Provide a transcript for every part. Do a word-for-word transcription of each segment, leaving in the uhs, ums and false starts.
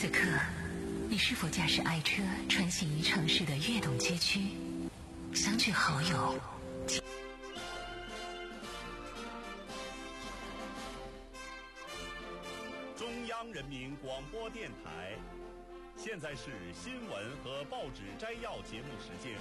此刻，你是否驾驶爱车穿行于城市的跃动街区？相聚好友， 中央人民广播电台，现在是新闻和报纸摘要节目时间。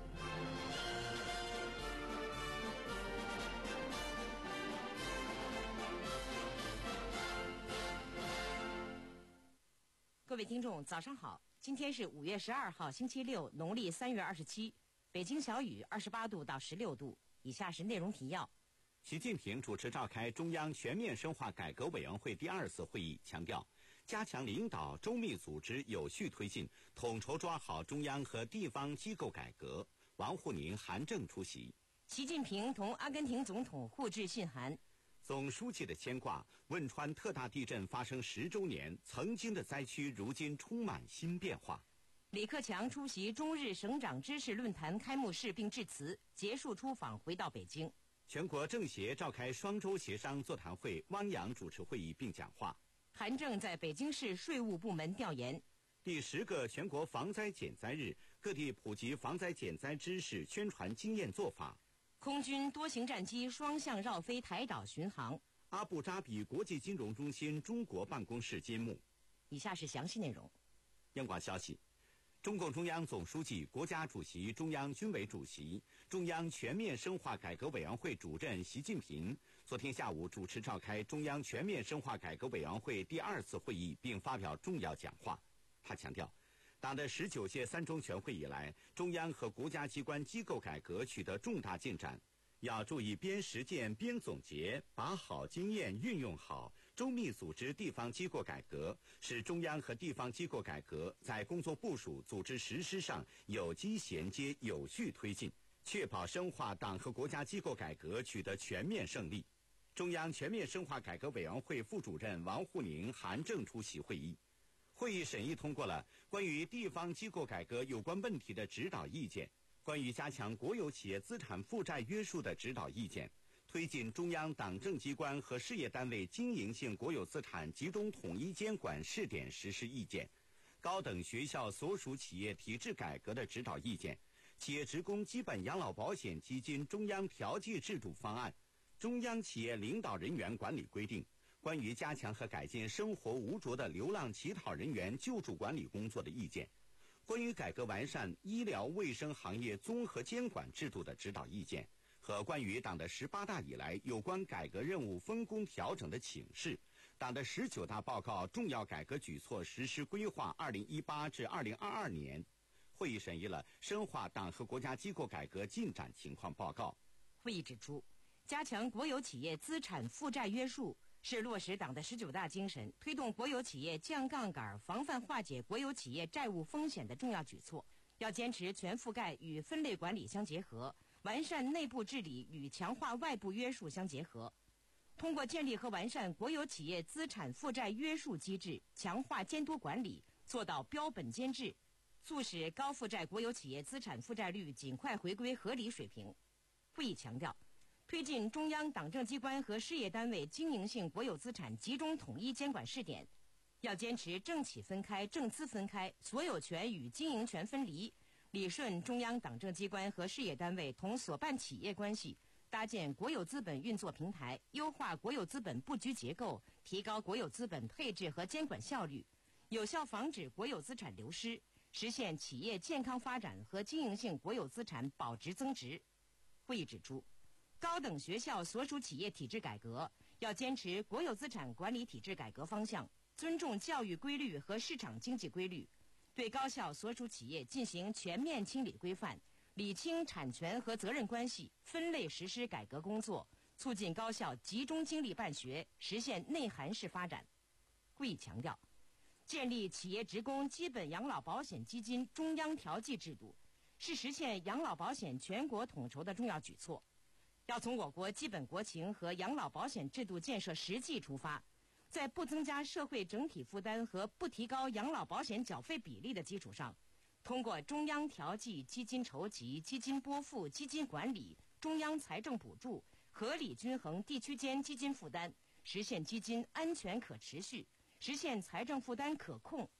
各位听众，早上好！今天是五月十二号，星期六，农历三月二十七。北京小雨，二十八度到十六度。以下是内容提要： 习近平主持召开中央全面深化改革委员会第二次会议，强调加强领导、周密组织、有序推进，统筹抓好中央和地方机构改革。王沪宁、韩正出席。 习近平同阿根廷总统互致信函。 总书记的牵挂，汶川特大地震发生十周年，曾经的灾区如今充满新变化。 李克强出席中日省长知识论坛开幕式并致辞，结束出访回到北京。 全国政协召开双周协商座谈会，汪洋主持会议并讲话。 韩正在北京市税务部门调研。 第十个全国防灾减灾日，各地普及防灾减灾知识，宣传经验做法。 空军多型战机双向绕飞台岛巡航。 阿布扎比国际金融中心中国办公室揭幕。 以下是详细内容。 央广消息，中共中央总书记、国家主席、中央军委主席、中央全面深化改革委员会主任习近平昨天下午主持召开中央全面深化改革委员会第二次会议，并发表重要讲话。他强调，党的十九届三中全会以来，中央和国家机关机构改革取得重大进展，要注意边实践边总结，把好经验运用好，周密组织地方机构改革，使中央和地方机构改革在工作部署、组织实施上有机衔接、有序推进，确保深化党和国家机构改革取得全面胜利。中央全面深化改革委员会副主任王沪宁、韩正出席会议。会议审议通过了关于地方机构改革有关问题的指导意见，关于加强国有企业资产负债约束的指导意见，推进中央党政机关和事业单位经营性国有资产集中统一监管试点实施意见，高等学校所属企业体制改革的指导意见，企业职工基本养老保险基金中央调剂制度方案，中央企业领导人员管理规定，关于加强和改进生活无着的流浪乞讨人员救助管理工作的意见，关于改革完善医疗卫生行业综合监管制度的指导意见，和关于党的十八大以来有关改革任务分工调整的请示，党的十九大报告重要改革举措实施规划二零一八至二零二二年。会议审议了深化党和国家机构改革进展情况报告。 会议指出，加强国有企业资产负债约束是落实党的十九大精神，推动国有企业降杠杆、防范化解国有企业债务风险的重要举措。要坚持全覆盖与分类管理相结合，完善内部治理与强化外部约束相结合。通过建立和完善国有企业资产负债约束机制，强化监督管理，做到标本兼治，促使高负债国有企业资产负债率尽快回归合理水平。会议强调，推进中央党政机关和事业单位经营性国有资产集中统一监管试点，要坚持政企分开、政资分开，所有权与经营权分离，理顺中央党政机关和事业单位同所办企业关系，搭建国有资本运作平台，优化国有资本布局结构，提高国有资本配置和监管效率，有效防止国有资产流失，实现企业健康发展和经营性国有资产保值增值。会议指出，高等学校所属企业体制改革要坚持国有资产管理体制改革方向，尊重教育规律和市场经济规律，对高校所属企业进行全面清理规范，理清产权和责任关系，分类实施改革工作，促进高校集中精力办学，实现内涵式发展。会议强调，建立企业职工基本养老保险基金中央调剂制度，是实现养老保险全国统筹的重要举措。要从我国基本国情和养老保险制度建设实际出发，在不增加社会整体负担和不提高养老保险缴费比例的基础上，通过中央调剂、基金筹集、基金拨付、基金管理、中央财政补助，合理均衡地区间基金负担，实现基金安全可持续，实现财政负担可控，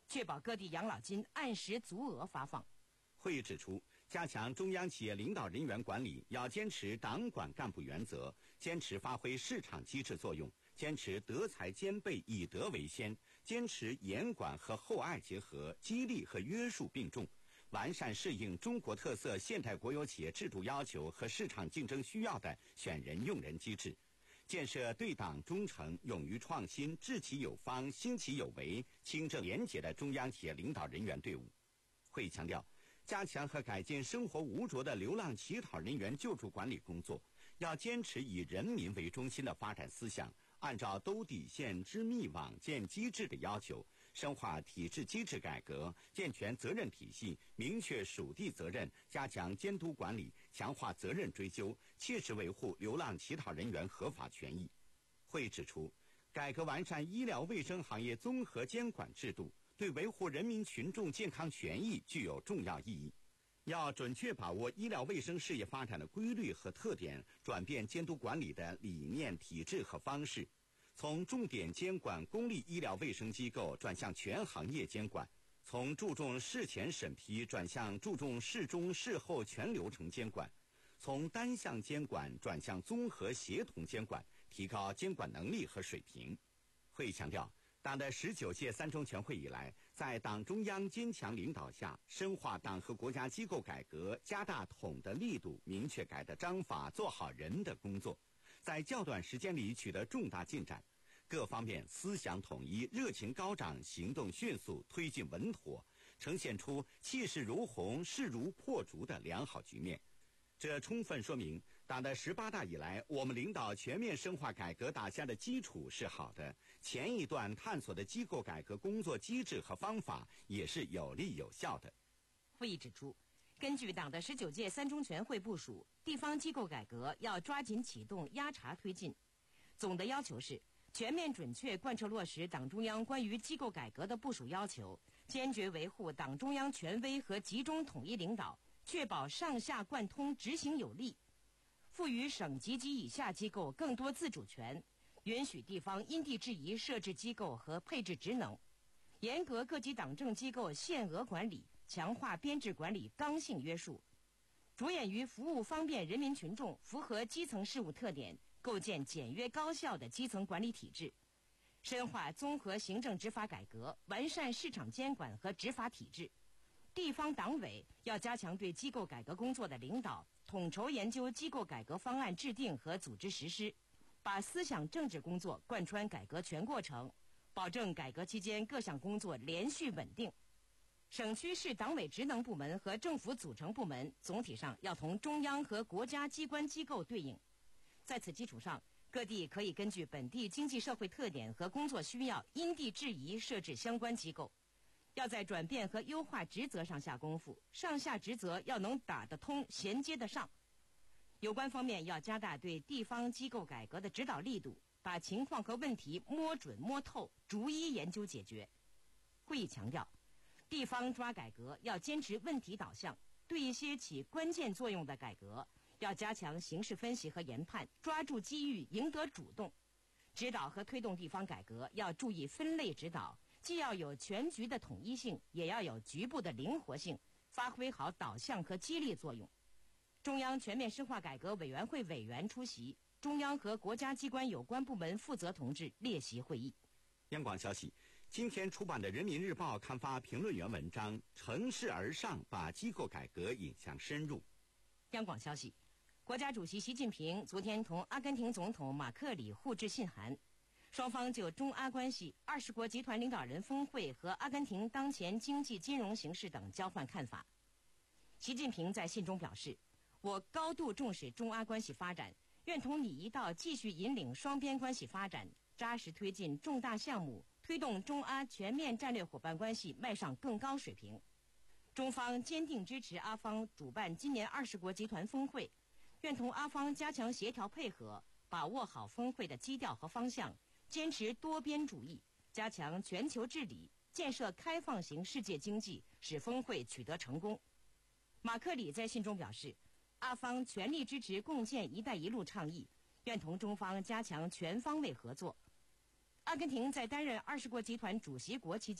确保各地养老金按时足额发放。 会议指出，加强中央企业领导人员管理，要坚持党管干部原则，坚持发挥市场机制作用，坚持德才兼备，以德为先，坚持严管和厚爱结合，激励和约束并重，完善适应中国特色现代国有企业制度要求和市场竞争需要的选人用人机制，建设对党忠诚、勇于创新、治其有方、兴其有为、清正廉洁的中央企业领导人员队伍。会议强调，加强和改进生活无着的流浪乞讨人员救助管理工作，要坚持以人民为中心的发展思想，按照兜底线、织密网、建机制的要求，深化体制机制改革，健全责任体系，明确属地责任，加强监督管理，强化责任追究，切实维护流浪乞讨人员合法权益。会议指出，改革完善医疗卫生行业综合监管制度，对维护人民群众健康权益具有重要意义。要准确把握医疗卫生事业发展的规律和特点，转变监督管理的理念、体制和方式，从重点监管公立医疗卫生机构转向全行业监管，从注重事前审批转向注重事中事后全流程监管，从单项监管转向综合协同监管，提高监管能力和水平。会议强调，党的十九届三中全会以来，在党中央坚强领导下，深化党和国家机构改革，加大统的力度，明确改的章法，做好人的工作，在较短时间里取得重大进展，各方面思想统一，热情高涨，行动迅速，推进稳妥，呈现出气势如虹、势如破竹的良好局面。这充分说明，党的十八大以来，我们领导全面深化改革打下的基础是好的，前一段探索的机构改革工作机制和方法也是有力有效的。 会议指出，根据党的十九届三中全会部署，地方机构改革要抓紧启动、压查推进。总的要求是，全面准确贯彻落实党中央关于机构改革的部署要求，坚决维护党中央权威和集中统一领导，确保上下贯通、执行有力，赋予省级及以下机构更多自主权，允许地方因地制宜设置机构和配置职能，严格各级党政机构限额管理，强化编制管理刚性约束，着眼于服务方便人民群众，符合基层事务特点，构建简约高效的基层管理体制，深化综合行政执法改革，完善市场监管和执法体制。地方党委要加强对机构改革工作的领导，统筹研究机构改革方案制定和组织实施，把思想政治工作贯穿改革全过程，保证改革期间各项工作连续稳定。省区市党委职能部门和政府组成部门总体上要同中央和国家机关机构对应。在此基础上，各地可以根据本地经济社会特点和工作需要，因地制宜设置相关机构。要在转变和优化职责上下功夫，上下职责要能打得通、衔接得上。有关方面要加大对地方机构改革的指导力度，把情况和问题摸准摸透，逐一研究解决。会议强调，地方抓改革要坚持问题导向，对一些起关键作用的改革，要加强形势分析和研判，抓住机遇，赢得主动。指导和推动地方改革要注意分类指导，既要有全局的统一性，也要有局部的灵活性，发挥好导向和激励作用。中央全面深化改革委员会委员出席，中央和国家机关有关部门负责同志列席会议。 央广消息，今天出版的《人民日报》刊发评论员文章《乘势而上，把机构改革引向深入》。 央广消息，国家主席习近平昨天同阿根廷总统马克里互致信函，双方就中阿关系、二十国集团领导人峰会和阿根廷当前经济金融形势等交换看法。习近平在信中表示，我高度重视中阿关系发展，愿同你一道继续引领双边关系发展，扎实推进重大项目，推动中阿全面战略伙伴关系迈上更高水平。中方坚定支持阿方主办今年二十国集团峰会，愿同阿方加强协调配合，把握好峰会的基调和方向，坚持多边主义，加强全球治理，建设开放型世界经济，使峰会取得成功。马克里在信中表示，阿方全力支持共建“一带一路”倡议，愿同中方加强全方位合作。阿根廷在担任二十国集团主席国期间，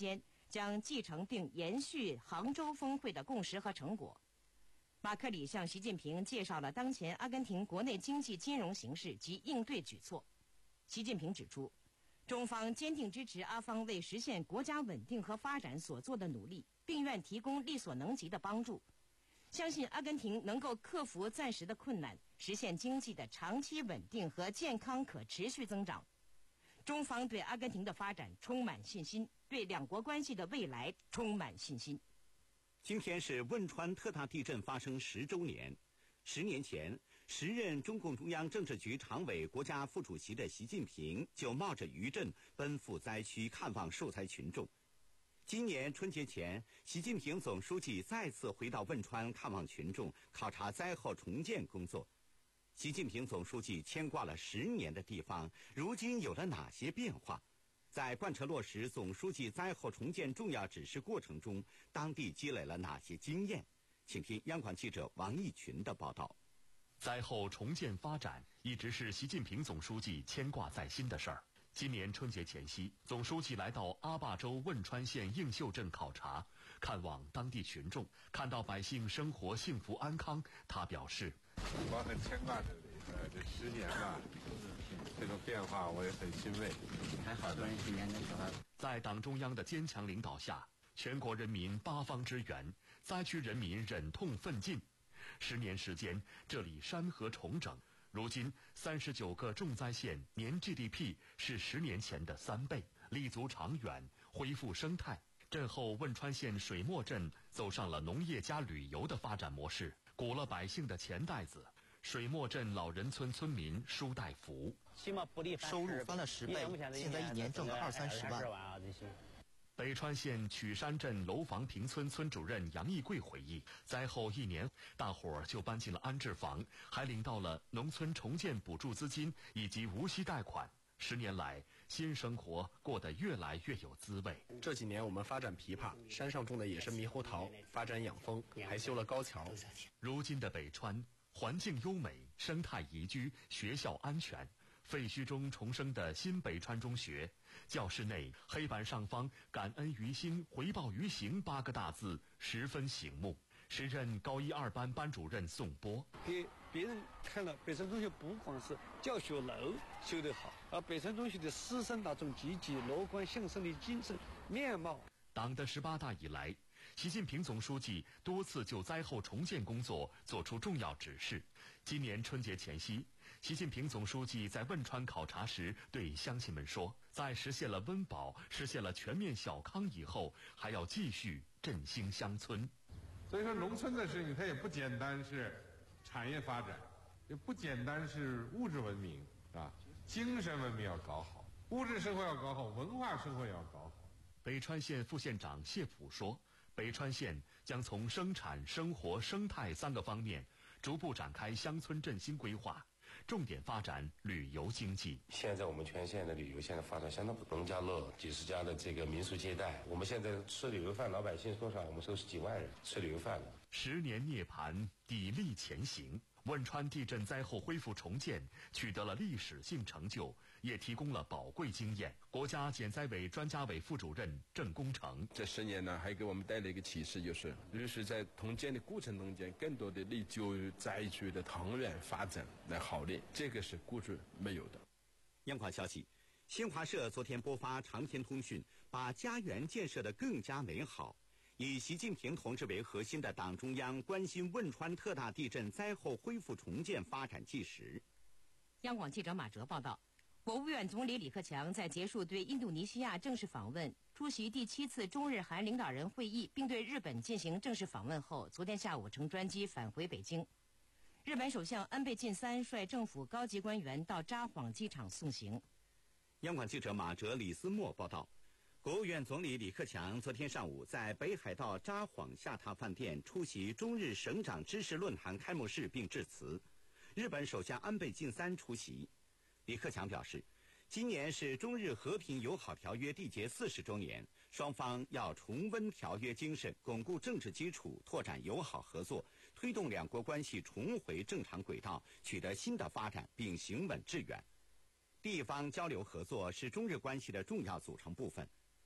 将继承并延续杭州峰会的共识和成果。马克里向习近平介绍了当前阿根廷国内经济金融形势及应对举措。习近平指出，中方坚定支持阿方为实现国家稳定和发展所做的努力，并愿提供力所能及的帮助。相信阿根廷能够克服暂时的困难，实现经济的长期稳定和健康可持续增长。中方对阿根廷的发展充满信心，对两国关系的未来充满信心。 今天是汶川特大地震发生十周年。十年前，时任中共中央政治局常委、国家副主席的习近平就冒着余震奔赴灾区看望受灾群众。今年春节前，习近平总书记再次回到汶川看望群众，考察灾后重建工作。习近平总书记牵挂了十年的地方，如今有了哪些变化？在贯彻落实总书记灾后重建重要指示过程中，当地积累了哪些经验？请听央广记者王义群的报道。 灾后重建发展一直是习近平总书记牵挂在心的事儿。今年春节前夕，总书记来到阿坝州汶川县映秀镇考察，看望当地群众，看到百姓生活幸福安康，他表示：“ 我很牵挂这里，呃，这十年了，这种变化我也很欣慰。 还好多人今年的时候， 在党中央的坚强领导下，全国人民八方支援，灾区人民忍痛奋进。十年时间，这里山河重整。”如今，三十九个重灾县年 G D P 是十年前的三倍，立足长远，恢复生态。震后，汶川县水墨镇走上了农业加旅游的发展模式，鼓了百姓的钱袋子。水墨镇老人村村民舒代福， 收入翻了十倍，现在一年挣个二三十万。 北川县曲山镇楼房坪村村主任杨义贵回忆，灾后一年，大伙儿就搬进了安置房，还领到了农村重建补助资金以及无息贷款。十年来，新生活过得越来越有滋味。 这几年我们发展枇杷，山上种的也是猕猴桃，发展养蜂，还修了高桥。 如今的北川，环境优美，生态宜居，学校安全。废墟中重生的新北川中学，教室内黑板上方“感恩于心，回报于行”八个大字十分醒目。时任高一二班班主任宋波， 给别人看了北川中学不光是教学楼修得好，而北川中学的师生大众积极乐观向上的精神面貌。 党的十八大以来，习近平总书记多次就灾后重建工作作出重要指示。今年春节前夕，习近平总书记在汶川考察时对乡亲们说，在实现了温饱、实现了全面小康以后，还要继续振兴乡村。 所以说，农村的事情它也不简单是产业发展，也不简单是物质文明，是吧？精神文明要搞好，物质生活要搞好，文化生活也要搞好。 北川县副县长谢普说，北川县将从生产、生活、生态三个方面逐步展开乡村振兴规划，重点发展旅游经济。 现在我们全县的旅游现在发展相当不农家乐，几十家的这个民宿接待，我们现在吃旅游饭，老百姓多少？我们收拾几万人吃旅游饭的。 十年涅槃，砥砺前行。汶川地震灾后恢复重建取得了历史性成就，也提供了宝贵经验。国家减灾委专家委副主任郑功成， 这十年呢，还给我们带来一个启示，就是律师在重建的过程中间，更多的力就于灾区的长远发展来考虑，这个是过去没有的。 央广消息，新华社昨天播发长篇通讯，把家园建设得更加美好。以习近平同志为核心的党中央关心汶川特大地震灾后恢复重建发展纪实。 央广记者马哲报道，国务院总理李克强在结束对印度尼西亚正式访问、出席第七次中日韩领导人会议，并对日本进行正式访问后，昨天下午乘专机返回北京。日本首相安倍晋三率政府高级官员到札幌机场送行。 央广记者马哲、李思墨报道。国务院总理李克强昨天上午在北海道札幌下榻饭店出席中日省长知识论坛开幕式并致辞，日本首相安倍晋三出席。李克强表示，今年是中日和平友好条约缔结四十周年，双方要重温条约精神，巩固政治基础，拓展友好合作，推动两国关系重回正常轨道，取得新的发展并行稳致远。地方交流合作是中日关系的重要组成部分。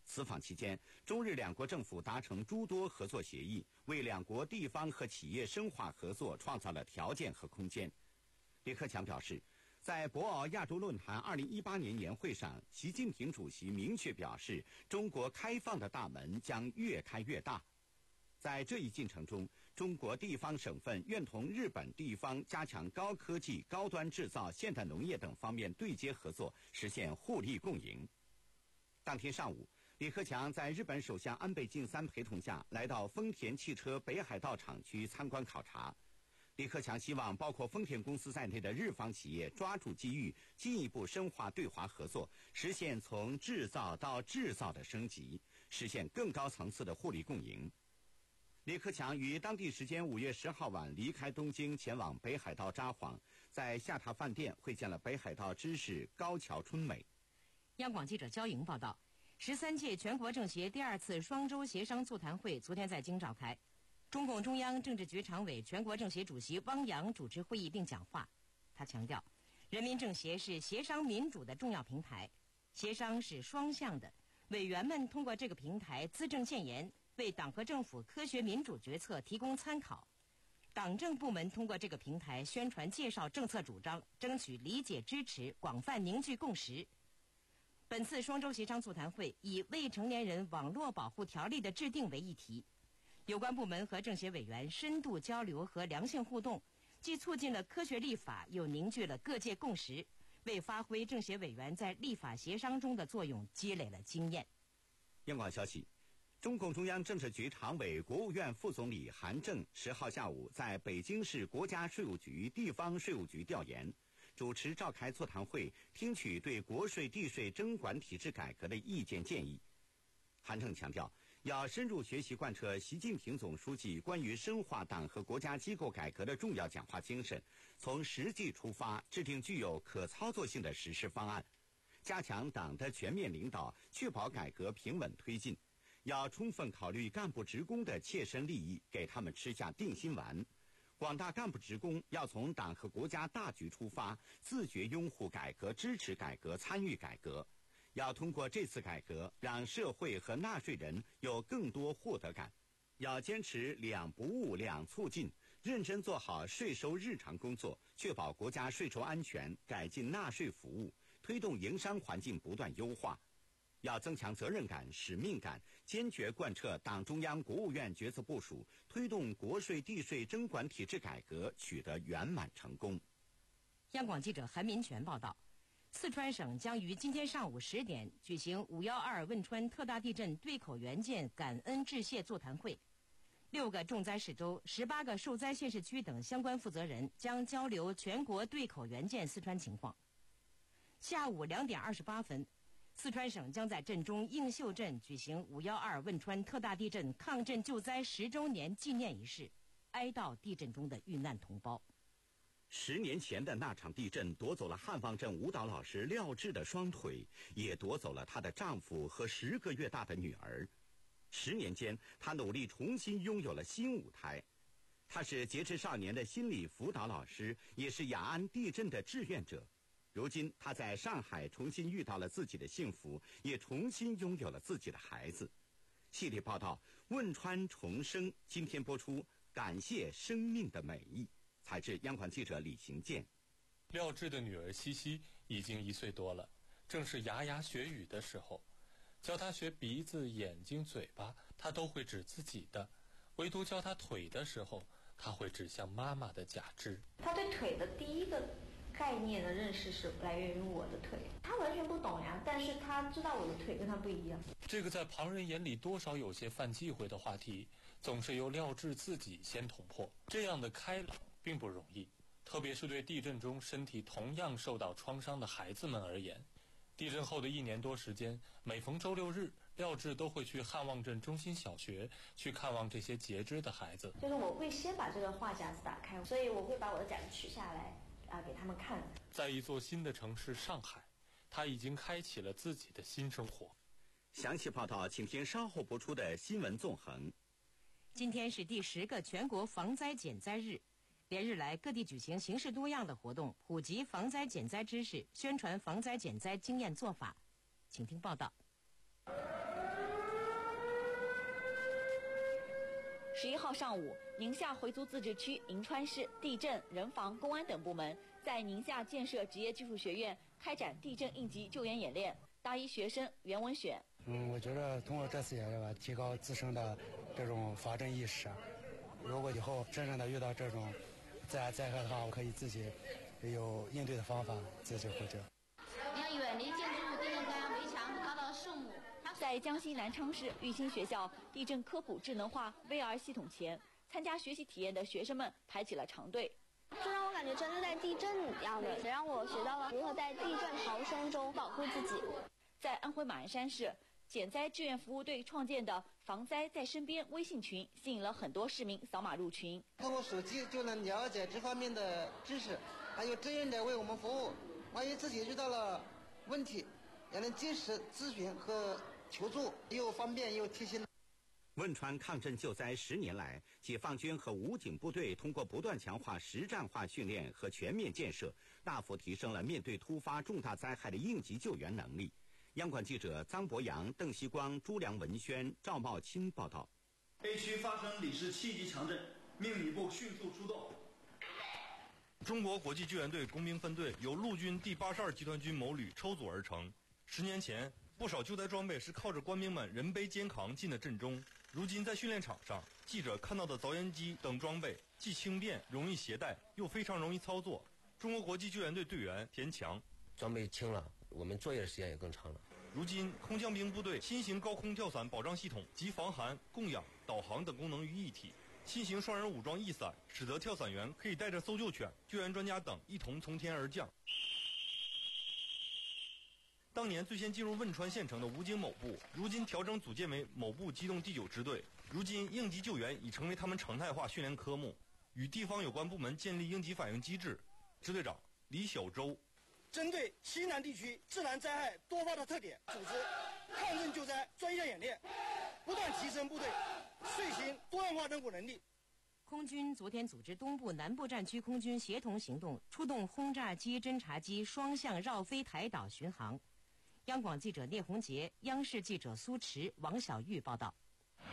此访期间，中日两国政府达成诸多合作协议，为两国地方和企业深化合作创造了条件和空间。李克强表示，在博鳌亚洲论坛二零一八年年会上，习近平主席明确表示，中国开放的大门将越开越大。在这一进程中，中国地方省份愿同日本地方加强高科技、高端制造、现代农业等方面对接合作，实现互利共赢。当天上午，李克强在日本首相安倍晋三陪同下来到丰田汽车北海道厂区参观考察。李克强希望包括丰田公司在内的日方企业抓住机遇，进一步深化对华合作，实现从制造到制造的升级，实现更高层次的互利共赢。李克强于当地时间五月十号晚离开东京，前往北海道札幌，在下榻饭店会见了北海道知事高桥春美。 央广记者焦莹报道，十三届全国政协第二次双周协商座谈会昨天在京召开。中共中央政治局常委、全国政协主席汪洋主持会议并讲话。他强调，人民政协是协商民主的重要平台，协商是双向的，委员们通过这个平台资政建言，为党和政府科学民主决策提供参考。党政部门通过这个平台宣传介绍政策主张，争取理解支持，广泛凝聚共识。本次双周协商座谈会以未成年人网络保护条例的制定为议题，有关部门和政协委员深度交流和良性互动，既促进了科学立法，又凝聚了各界共识，为发挥政协委员在立法协商中的作用积累了经验。 央广消息，中共中央政治局常委、国务院副总理韩正十号下午在北京市国家税务局地方税务局调研，主持召开座谈会，听取对国税地税征管体制改革的意见建议。韩正强调，要深入学习贯彻习近平总书记关于深化党和国家机构改革的重要讲话精神，从实际出发，制定具有可操作性的实施方案，加强党的全面领导，确保改革平稳推进。要充分考虑干部职工的切身利益，给他们吃下定心丸。广大干部职工要从党和国家大局出发，自觉拥护改革、支持改革、参与改革。要通过这次改革，让社会和纳税人有更多获得感。要坚持两不误、两促进，认真做好税收日常工作，确保国家税收安全，改进纳税服务，推动营商环境不断优化。要增强责任感、使命感，坚决贯彻党中央、国务院决策部署，推动国税地税征管体制改革取得圆满成功。 央广记者韩民权报道，四川省将于今天上午十点举行五幺二汶川特大地震对口援建感恩致谢座谈会。六个重灾市州、十八个受灾县市区等相关负责人将交流全国对口援建四川情况。下午两点二十八分，四川省将在镇中映秀镇举行五幺二汶川特大地震抗震救灾十周年纪念仪式，哀悼地震中的遇难同胞。 十年前的那场地震夺走了汉旺镇舞蹈老师廖智的双腿，也夺走了她的丈夫和十个月大的女儿。十年间，她努力重新拥有了新舞台。她是杰志少年的心理辅导老师，也是雅安地震的志愿者。如今，她在上海重新遇到了自己的幸福，也重新拥有了自己的孩子。系列报道《汶川重生》今天播出，感谢生命的美意。采制央广记者李行健。 廖智的女儿西西已经一岁多了，正是牙牙学语的时候。教她学鼻子、眼睛、嘴巴，她都会指自己的；唯独教她腿的时候，她会指向妈妈的假肢。 她对腿的第一个概念的认识是来源于我的腿，她完全不懂呀，但是她知道我的腿跟她不一样。 这个在旁人眼里多少有些犯忌讳的话题，总是由廖智自己先捅破。这样的开朗并不容易，特别是对地震中身体同样受到创伤的孩子们而言。地震后的一年多时间，每逢周六日，廖智都会去汉旺镇中心小学去看望这些截肢的孩子。 就是我会先把这个话匣子打开，所以我会把我的夹子取下来啊，给他们看。 在一座新的城市上海，他已经开启了自己的新生活。 详细报道请听稍后播出的新闻纵横。 今天是第十个全国防灾减灾日，连日来各地举行形式多样的活动，普及防灾减灾知识，宣传防灾减灾经验做法。请听报道。 十一号上午，宁夏回族自治区银川市地震、人防、公安等部门在宁夏建设职业技术学院开展地震应急救援演练。大一学生袁文选， 嗯，我觉得通过这次演练吧，提高自身的这种防震意识。如果以后真正的遇到这种自然灾害的话，我可以自己有应对的方法，自己获救。 你要远离建筑物、地震杆、围墙和高大的树木。 在江西南昌市育新学校地震科普智能化 V R 系统前，参加学习体验的学生们排起了长队。 这让我感觉真的在地震一样的，也让我学到了如何在地震逃生中保护自己。 在安徽马鞍山市，减灾志愿服务队创建的防灾在身边微信群吸引了很多市民扫码入群。 通过手机就能了解这方面的知识，还有志愿者为我们服务，万一自己遇到了问题，也能及时咨询和求助，又方便又贴心。 汶川抗震救灾十年来，解放军和武警部队通过不断强化实战化训练和全面建设，大幅提升了面对突发重大灾害的应急救援能力。央广记者张博洋、邓锡光、朱良文轩、赵茂清报道。 A 区发生里氏七级强震，命你部迅速出动。 中国国际救援队工兵分队由陆军第八十二集团军某旅抽组而成。十年前，不少救灾装备是靠着官兵们人背肩扛进的阵中。如今在训练场上，记者看到的凿岩机等装备既轻便、容易携带，又非常容易操作。中国国际救援队队员田强， 装备轻了，我们作业的时间也更长了。 如今，空降兵部队新型高空跳伞保障系统集防寒、供氧、导航等功能于一体。新型双人武装翼伞使得跳伞员可以带着搜救犬、救援专家等一同从天而降。当年最先进入汶川县城的武警某部，如今调整组建为某部机动第九支队。如今应急救援已成为他们常态化训练科目，与地方有关部门建立应急反应机制。支队长李小周， 针对西南地区自然灾害多发的特点，组织抗震救灾专项演练，不断提升部队遂行多样化任务能力。 空军昨天组织东部、南部战区空军协同行动，出动轰炸机、侦察机双向绕飞台岛巡航。央广记者聂红杰，央视记者苏驰、王小玉报道。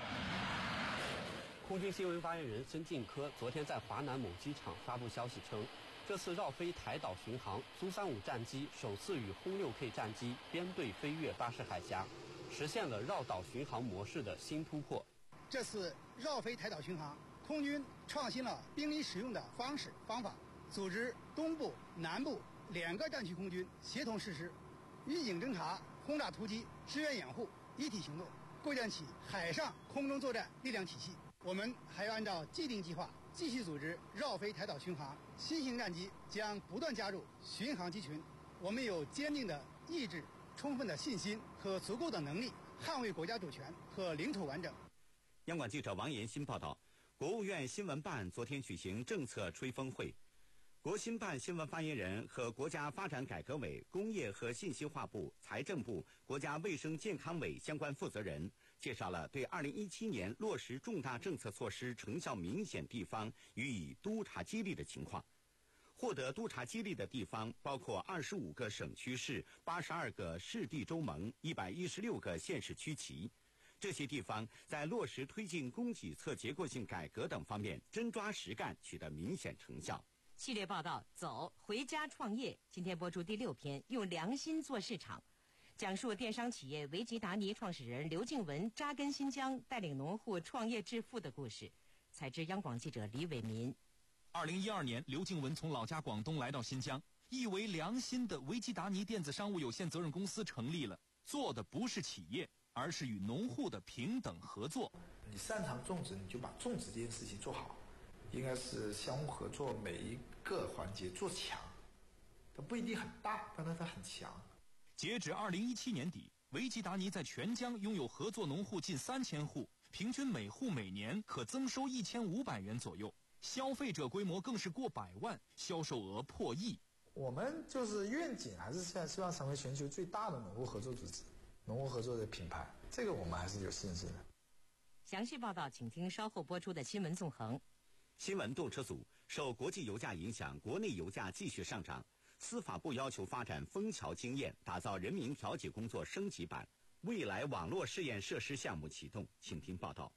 空军新闻发言人孙进科昨天在华南某机场发布消息称，这次绕飞台岛巡航，苏三五战机首次与轰六 K 战机编队飞越巴士海峡，实现了绕岛巡航模式的新突破。 这次绕飞台岛巡航，空军创新了兵力使用的方式方法，组织东部、南部两个战区空军协同实施预警侦察、轰炸突击、支援掩护一体行动，构建起海上空中作战力量体系。我们还要按照既定计划继续组织绕飞台岛巡航，新型战机将不断加入巡航机群。我们有坚定的意志、充分的信心和足够的能力，捍卫国家主权和领土完整。 央广记者王延新报道，国务院新闻办昨天举行政策吹风会。国新办新闻发言人和国家发展改革委、工业和信息化部、财政部、国家卫生健康委相关负责人介绍了对二零一七年落实重大政策措施成效明显地方予以督查激励的情况。获得督查激励的地方包括二十五个省区市、八十二个市地州盟、一百一十六个县市区级。这些地方在落实推进供给侧结构性改革等方面真抓实干，取得明显成效。 系列报道走回家创业，今天播出第六篇，用良心做市场，讲述电商企业维吉达尼创始人刘静文扎根新疆，带领农户创业致富的故事。采自央广记者李伟民。 二零一二年，刘静文从老家广东来到新疆，意为良心的维吉达尼电子商务有限责任公司成立了，做的不是企业，而是与农户的平等合作。 你擅长种植，你就把种植这件事情做好。应该是相互合作，每一个环节做强，它不一定很大，但是它很强。 截止二零一七年底，维吉达尼在全疆拥有合作农户近三千户，平均每户每年可增收一千五百元左右，消费者规模更是过百万，销售额破亿。 我们就是愿景，还是现在希望成为全球最大的农户合作组织、农户合作的品牌，这个我们还是有信心的。 详细报道，请听稍后播出的新闻纵横。 新闻动车组受国际油价影响，国内油价继续上涨。司法部要求发展枫桥经验，打造人民调解工作升级版。未来网络试验设施项目启动，请听报道。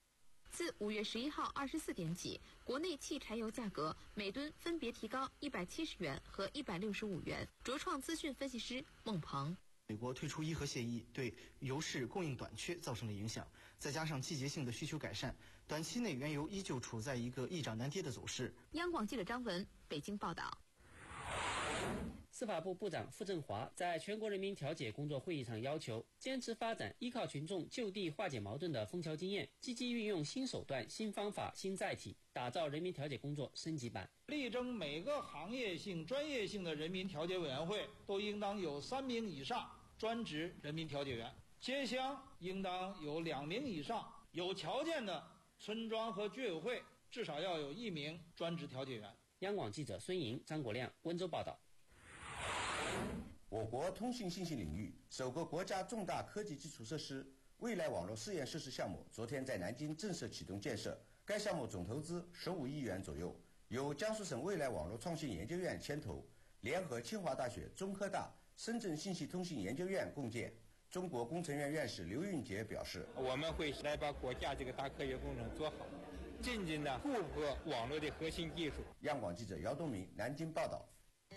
自五月十一号二十四点起，国内汽柴油价格每吨分别提高一百七十元和一百六十五元。卓创资讯分析师孟鹏。 美国退出伊核协议对油市供应短缺造成了影响，再加上季节性的需求改善，短期内原油依旧处在一个易涨难跌的走势。 央广记者张文北京报道。 司法部部长傅政华在全国人民调解工作会议上要求，坚持发展依靠群众就地化解矛盾的枫桥经验，积极运用新手段、新方法、新载体，打造人民调解工作升级版。 力争每个行业性、专业性的人民调解委员会都应当有三名以上专职人民调解员，街乡应当有两名以上，有条件的村庄和居委会至少要有一名专职调解员。 央广记者孙莹、张国亮温州报道。 我国通信信息领域首个国家重大科技基础设施未来网络试验设施项目昨天在南京正式启动建设，该项目总投资十五亿元左右，由江苏省未来网络创新研究院牵头，联合清华大学、中科大、深圳信息通信研究院共建。中国工程院院士刘运杰表示， 我们会来把国家这个大科学工程做好，真正的符合网络的核心技术。 央广记者姚东明南京报道。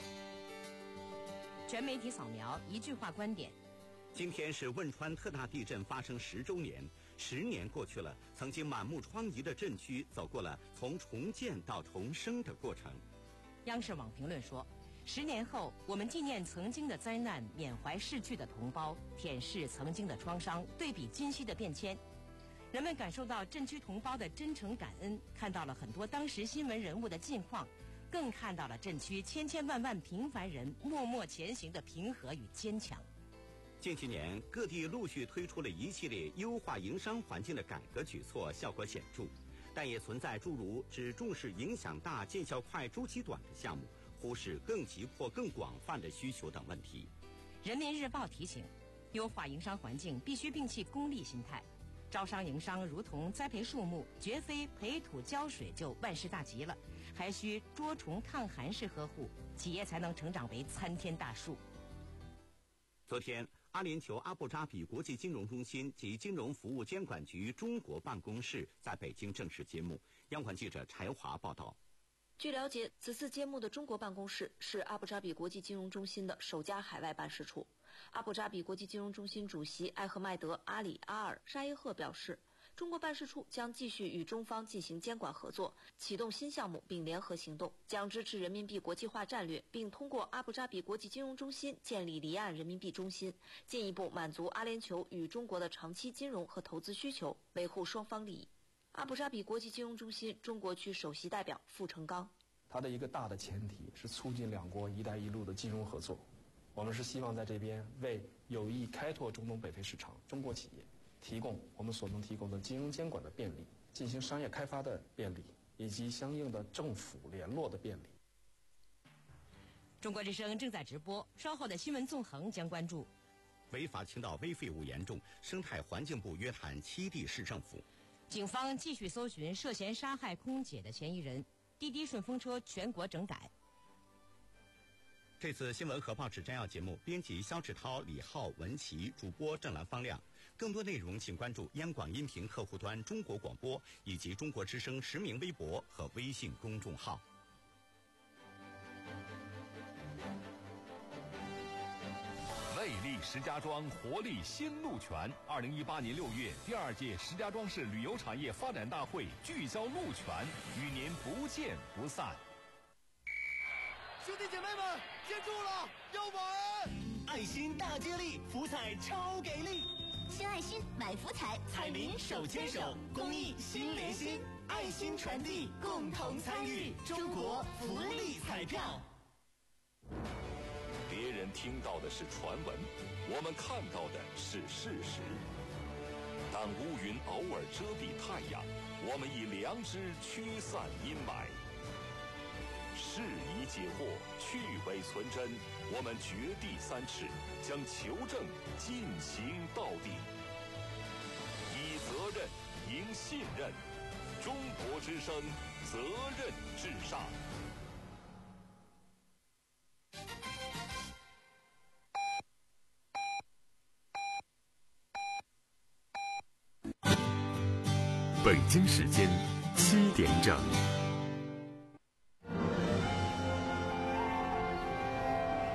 全媒体扫描一句话观点。 今天是汶川特大地震发生十周年，十年过去了，曾经满目疮痍的震区走过了从重建到重生的过程。 央视网评论说，十年后，我们纪念曾经的灾难，缅怀逝去的同胞，舔舐曾经的创伤，对比今昔的变迁。人们感受到震区同胞的真诚感恩，看到了很多当时新闻人物的近况，更看到了震区千千万万平凡人默默前行的平和与坚强。 近几年，各地陆续推出了一系列优化营商环境的改革举措，效果显著，但也存在诸如只重视影响大、见效快、周期短的项目，忽视更急迫、更广泛的需求等问题。 人民日报提醒，优化营商环境必须摒弃功利心态，招商营商如同栽培树木，绝非培土浇水就万事大吉了，还需捉虫抗寒式呵护，企业才能成长为参天大树。 昨天，阿联酋阿布扎比国际金融中心及金融服务监管局中国办公室在北京正式揭幕。央广记者柴华报道。 据了解，此次揭幕的中国办公室是阿布扎比国际金融中心的首家海外办事处。阿布扎比国际金融中心主席艾赫迈德·阿里阿尔沙耶赫表示，中国办事处将继续与中方进行监管合作，启动新项目并联合行动，将支持人民币国际化战略，并通过阿布扎比国际金融中心建立离岸人民币中心，进一步满足阿联酋与中国的长期金融和投资需求，维护双方利益。阿布扎比国际金融中心中国区首席代表傅成刚， 它的一个大的前提是促进两国“一带一路”的金融合作。我们是希望在这边为有意开拓中东北非市场中国企业提供我们所能提供的金融监管的便利，进行商业开发的便利，以及相应的政府联络的便利。 中国之声正在直播，稍后的新闻纵横将关注： 违法倾倒微废物严重，生态环境部约谈七地市政府； 警方继续搜寻涉嫌杀害空姐的嫌疑人；滴滴顺风车全国整改。 这次新闻和报纸摘要节目，编辑肖志涛、李浩、文琪，主播郑兰、方亮。更多内容请关注央广音频客户端中国广播以及中国之声实名微博和微信公众号。 魅力石家庄，活力新路权。二零一八年六月，第二届石家庄市旅游产业发展大会聚焦路权，与您不见不散。 兄弟姐妹们，接住了，要玩！ 爱心大接力，福彩超给力！ 献爱心，买福彩， 彩民手牵手，公益心连心，爱心传递，共同参与中国福利彩票。 别人听到的是传闻，我们看到的是事实。当乌云偶尔遮蔽太阳，我们以良知驱散阴霾。适宜解惑，去伪存真，我们掘地三尺，将求证进行到底。以责任赢信任，中国之声，责任至上。 北京时间七点整。